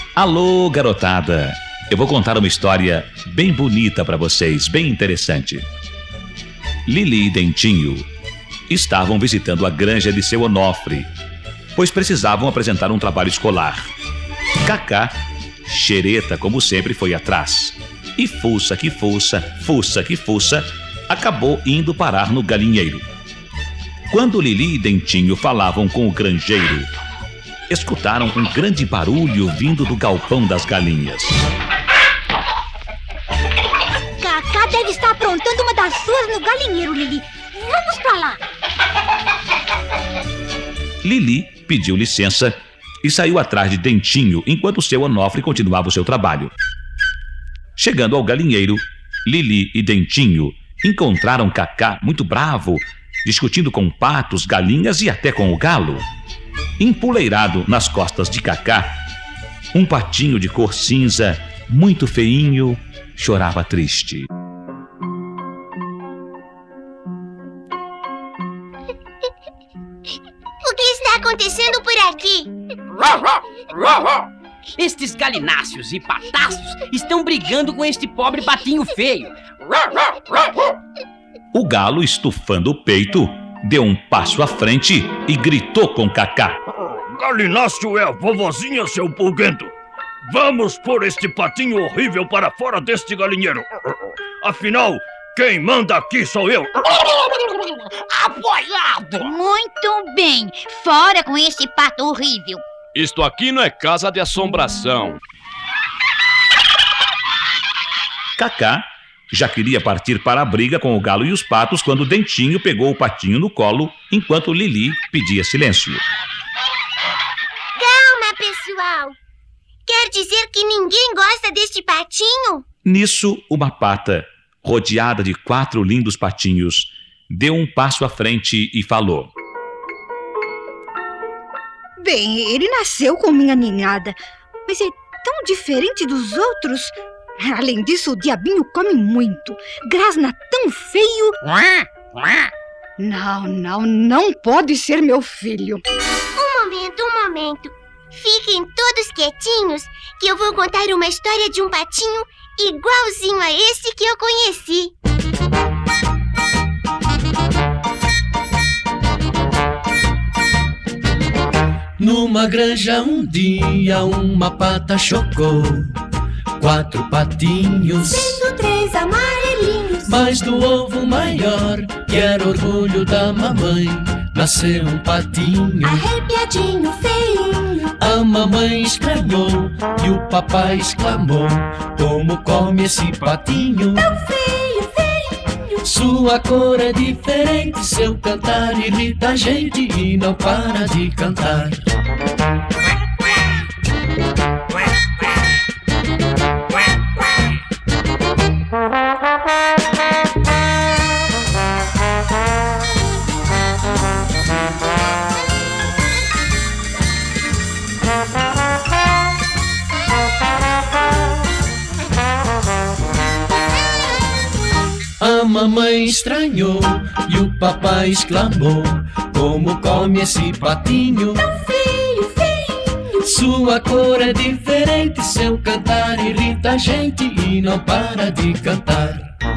Alô, garotada! Eu vou contar uma história bem bonita para vocês, bem interessante. Lili e Dentinho estavam visitando a granja de seu Onofre, pois precisavam apresentar um trabalho escolar. Cacá, xereta como sempre, foi atrás. E fuça que fuça, fuça que fuça, acabou indo parar no galinheiro. Quando Lili e Dentinho falavam com o granjeiro, escutaram um grande barulho vindo do galpão das galinhas. Cacá deve estar aprontando uma das suas no galinheiro, Lili. Vamos pra lá. Lili pediu licença e saiu atrás de Dentinho enquanto seu Onofre continuava o seu trabalho. Chegando ao galinheiro, Lili e Dentinho encontraram Cacá muito bravo, discutindo com patos, galinhas e até com o galo. Empoleirado nas costas de Cacá, um patinho de cor cinza, muito feinho, chorava triste. O que está acontecendo por aqui? Estes galináceos e patáceos estão brigando com este pobre patinho feio. O galo, estufando o peito, deu um passo à frente e gritou com Cacá. Galináceo é a vovozinha, seu pulguento. Vamos pôr este patinho horrível para fora deste galinheiro. Afinal, quem manda aqui sou eu. Apoiado! Muito bem. Fora com esse pato horrível. Isto aqui não é casa de assombração. Cacá já queria partir para a briga com o galo e os patos quando Dentinho pegou o patinho no colo enquanto Lili pedia silêncio. Calma, pessoal. Quer dizer que ninguém gosta deste patinho? Nisso, uma pata, rodeada de 4 lindos patinhos, deu um passo à frente e falou. Bem, ele nasceu com minha ninhada, mas é tão diferente dos outros. Além disso, o diabinho come muito, grasna tão feio. Não pode ser meu filho. Um momento. Fiquem todos quietinhos, que eu vou contar uma história de um patinho igualzinho a esse que eu conheci. Numa granja um dia uma pata chocou 4 patinhos, sendo 3 amarelinhos. Mas do ovo maior, que era orgulho da mamãe, nasceu um patinho arrepiadinho, feinho. A mamãe estranhou e o papai exclamou: como come esse patinho tão feio, feinho. Sua cor é diferente, seu cantar irrita a gente e não para de cantar. A mamãe estranhou e o papai exclamou: como come esse patinho tão feio, feinho. Sua cor é diferente, seu cantar irrita a gente e não para de cantar.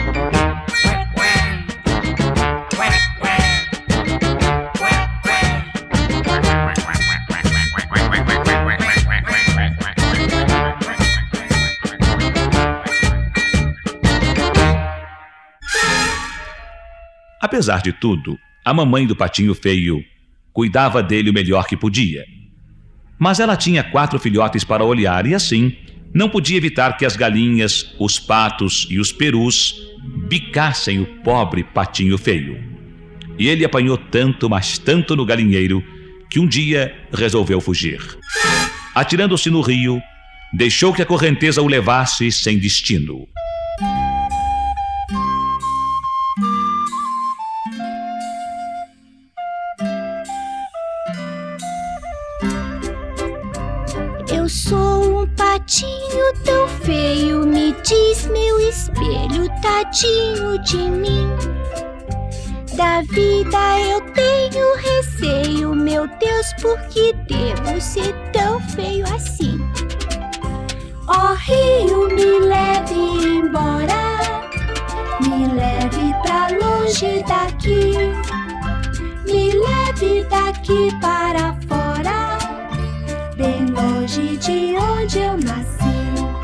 Apesar de tudo, a mamãe do patinho feio cuidava dele o melhor que podia. Mas ela tinha 4 filhotes para olhar e assim não podia evitar que as galinhas, os patos e os perus bicassem o pobre patinho feio. E ele apanhou tanto, mas tanto no galinheiro, que um dia resolveu fugir. Atirando-se no rio, deixou que a correnteza o levasse sem destino. Eu sou um patinho tão feio, me diz meu espelho, tadinho de mim. Da vida eu tenho receio, meu Deus, por que devo ser tão feio assim? Ó rio, me leve embora, me leve pra longe daqui, me leve daqui para fora, bem longe de onde eu nasci.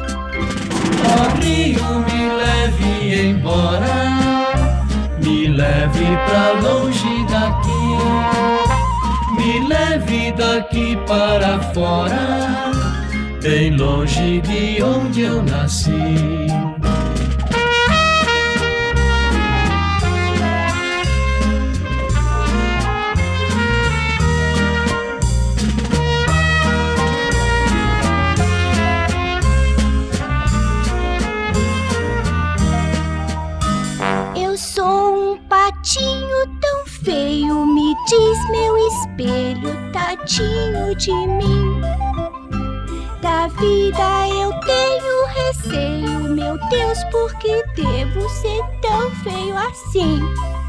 Ó rio, me leve embora, me leve pra longe daqui, me leve daqui para fora, bem longe de onde eu nasci. Eu sou um patinho tão feio, me diz meu espelho, tadinho de mim. Da vida eu tenho receio, meu Deus, por que devo ser tão feio assim?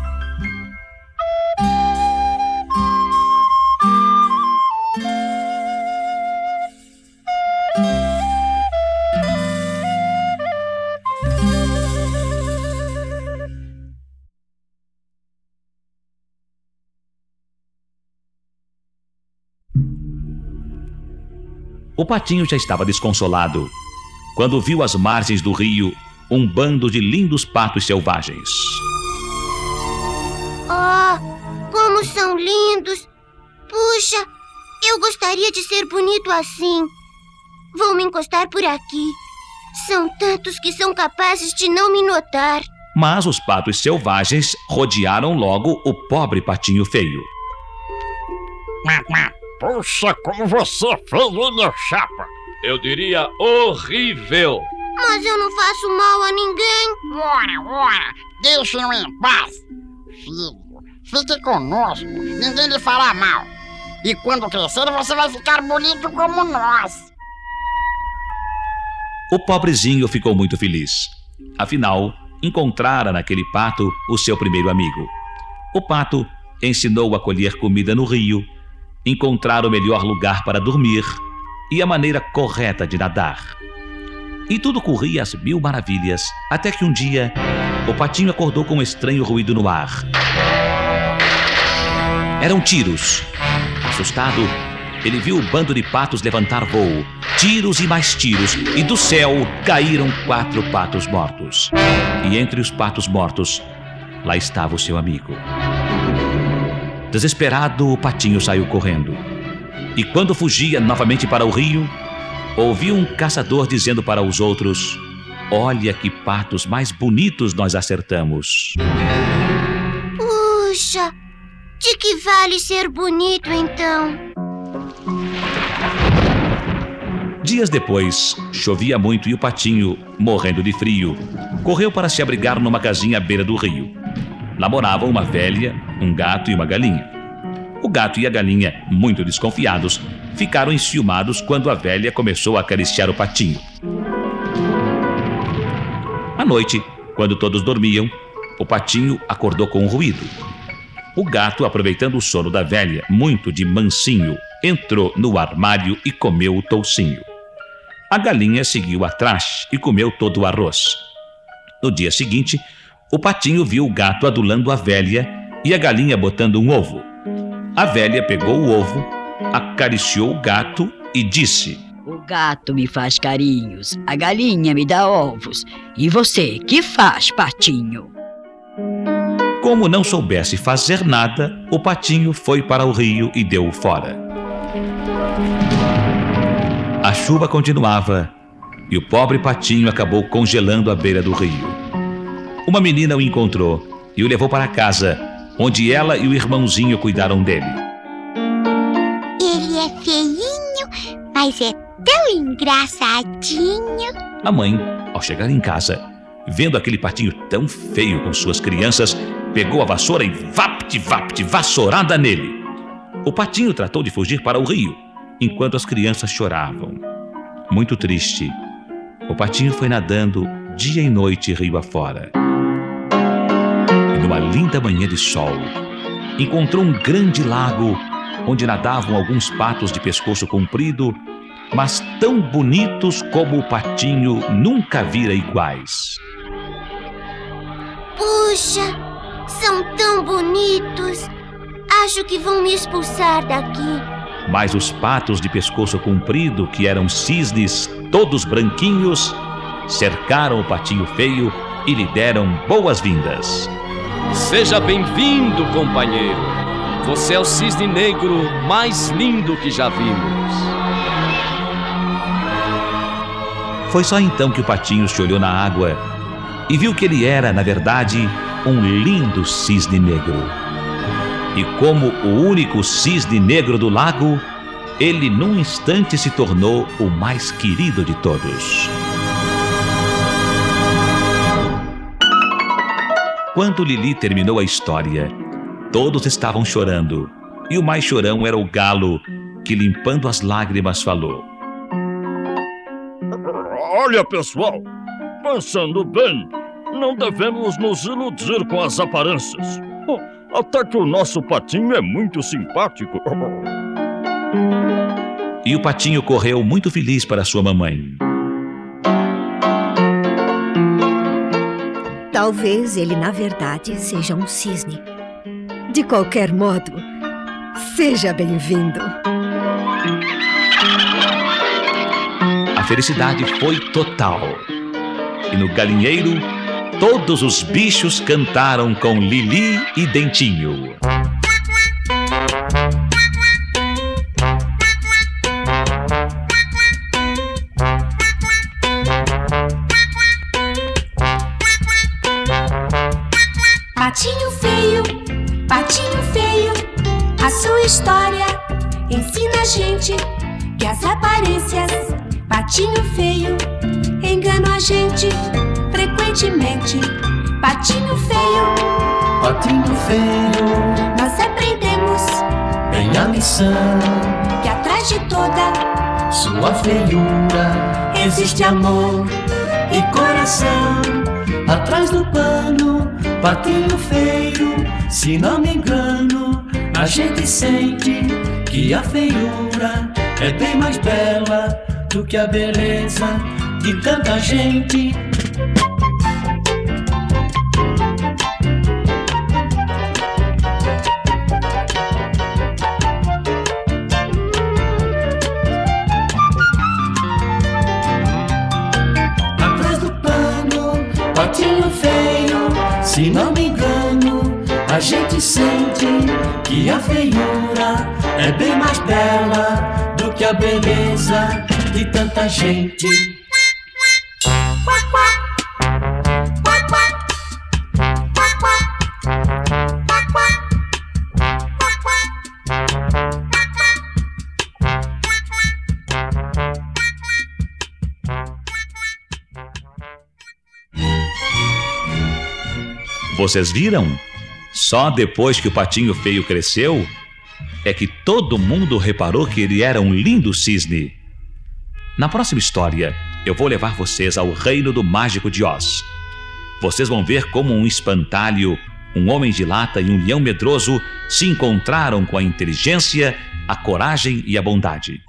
O patinho já estava desconsolado quando viu às margens do rio um bando de lindos patos selvagens. Oh, como são lindos! Puxa, eu gostaria de ser bonito assim. Vou me encostar por aqui. São tantos que são capazes de não me notar. Mas os patos selvagens rodearam logo o pobre patinho feio. Puxa, como você é feio, hein, meu chapa? Eu diria horrível. Mas eu não faço mal a ninguém. Ora, deixe-o em paz. Filho, fique conosco, ninguém lhe fará mal. E quando crescer, você vai ficar bonito como nós. O pobrezinho ficou muito feliz. Afinal, encontrara naquele pato o seu primeiro amigo. O pato ensinou-o a colher comida no rio, encontrar o melhor lugar para dormir e a maneira correta de nadar. E tudo corria às mil maravilhas, até que um dia o patinho acordou com um estranho ruído no ar. Eram tiros. Assustado, ele viu o bando de patos levantar voo. Tiros e mais tiros, e do céu caíram 4 patos mortos. E entre os patos mortos, lá estava o seu amigo. Desesperado, o patinho saiu correndo. E quando fugia novamente para o rio, ouviu um caçador dizendo para os outros: "Olha que patos mais bonitos nós acertamos." Puxa, de que vale ser bonito então? Dias depois, chovia muito e o patinho, morrendo de frio, correu para se abrigar numa casinha à beira do rio. Lá moravam uma velha, um gato e uma galinha. O gato e a galinha, muito desconfiados, ficaram enciumados quando a velha começou a acariciar o patinho. À noite, quando todos dormiam, o patinho acordou com um ruído. O gato, aproveitando o sono da velha, muito de mansinho, entrou no armário e comeu o toucinho. A galinha seguiu atrás e comeu todo o arroz. No dia seguinte, o patinho viu o gato adulando a velha e a galinha botando um ovo. A velha pegou o ovo, acariciou o gato e disse: "O gato me faz carinhos, a galinha me dá ovos. E você, que faz, patinho?" Como não soubesse fazer nada, o patinho foi para o rio e deu-o fora. A chuva continuava e o pobre patinho acabou congelando à beira do rio. Uma menina o encontrou e o levou para casa, onde ela e o irmãozinho cuidaram dele. Ele é feinho, mas é tão engraçadinho. A mãe, ao chegar em casa, vendo aquele patinho tão feio com suas crianças, pegou a vassoura e vapt-vapt, vassourada nele. O patinho tratou de fugir para o rio, enquanto as crianças choravam. Muito triste, o patinho foi nadando dia e noite rio afora. E numa linda manhã de sol, encontrou um grande lago onde nadavam alguns patos de pescoço comprido mas tão bonitos como o patinho nunca vira iguais. Puxa, são tão bonitos. Acho que vão me expulsar daqui. Mas os patos de pescoço comprido, que eram cisnes, todos branquinhos, cercaram o patinho feio e lhe deram boas-vindas. Seja bem-vindo, companheiro. Você é o cisne negro mais lindo que já vimos. Foi só então que o patinho se olhou na água e viu que ele era, na verdade, um lindo cisne negro. E como o único cisne negro do lago, ele num instante se tornou o mais querido de todos. Quando Lili terminou a história, todos estavam chorando, e o mais chorão era o galo, que limpando as lágrimas falou: Olha, pessoal, pensando bem, não devemos nos iludir com as aparências. Até que o nosso patinho é muito simpático. E o patinho correu muito feliz para sua mamãe. Talvez ele, na verdade, seja um cisne. De qualquer modo, seja bem-vindo. A felicidade foi total. E no galinheiro, todos os bichos cantaram com Lili e Dentinho. Patinho feio, a sua história ensina a gente que as aparências, patinho feio, enganam a gente frequentemente. Patinho feio, nós aprendemos bem a lição, que atrás de toda sua feiura existe amor e coração. Atrás do pano, patinho feio, se não me engano, a gente sente que a feiura é bem mais bela do que a beleza de tanta gente. Patinho feio, se não me engano, a gente sente que a feiura é bem mais bela do que a beleza de tanta gente. Vocês viram? Só depois que o patinho feio cresceu, é que todo mundo reparou que ele era um lindo cisne. Na próxima história, eu vou levar vocês ao reino do Mágico de Oz. Vocês vão ver como um espantalho, um homem de lata e um leão medroso se encontraram com a inteligência, a coragem e a bondade.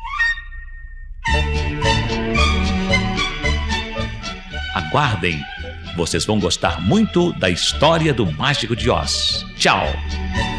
Aguardem! Vocês vão gostar muito da história do Mágico de Oz. Tchau!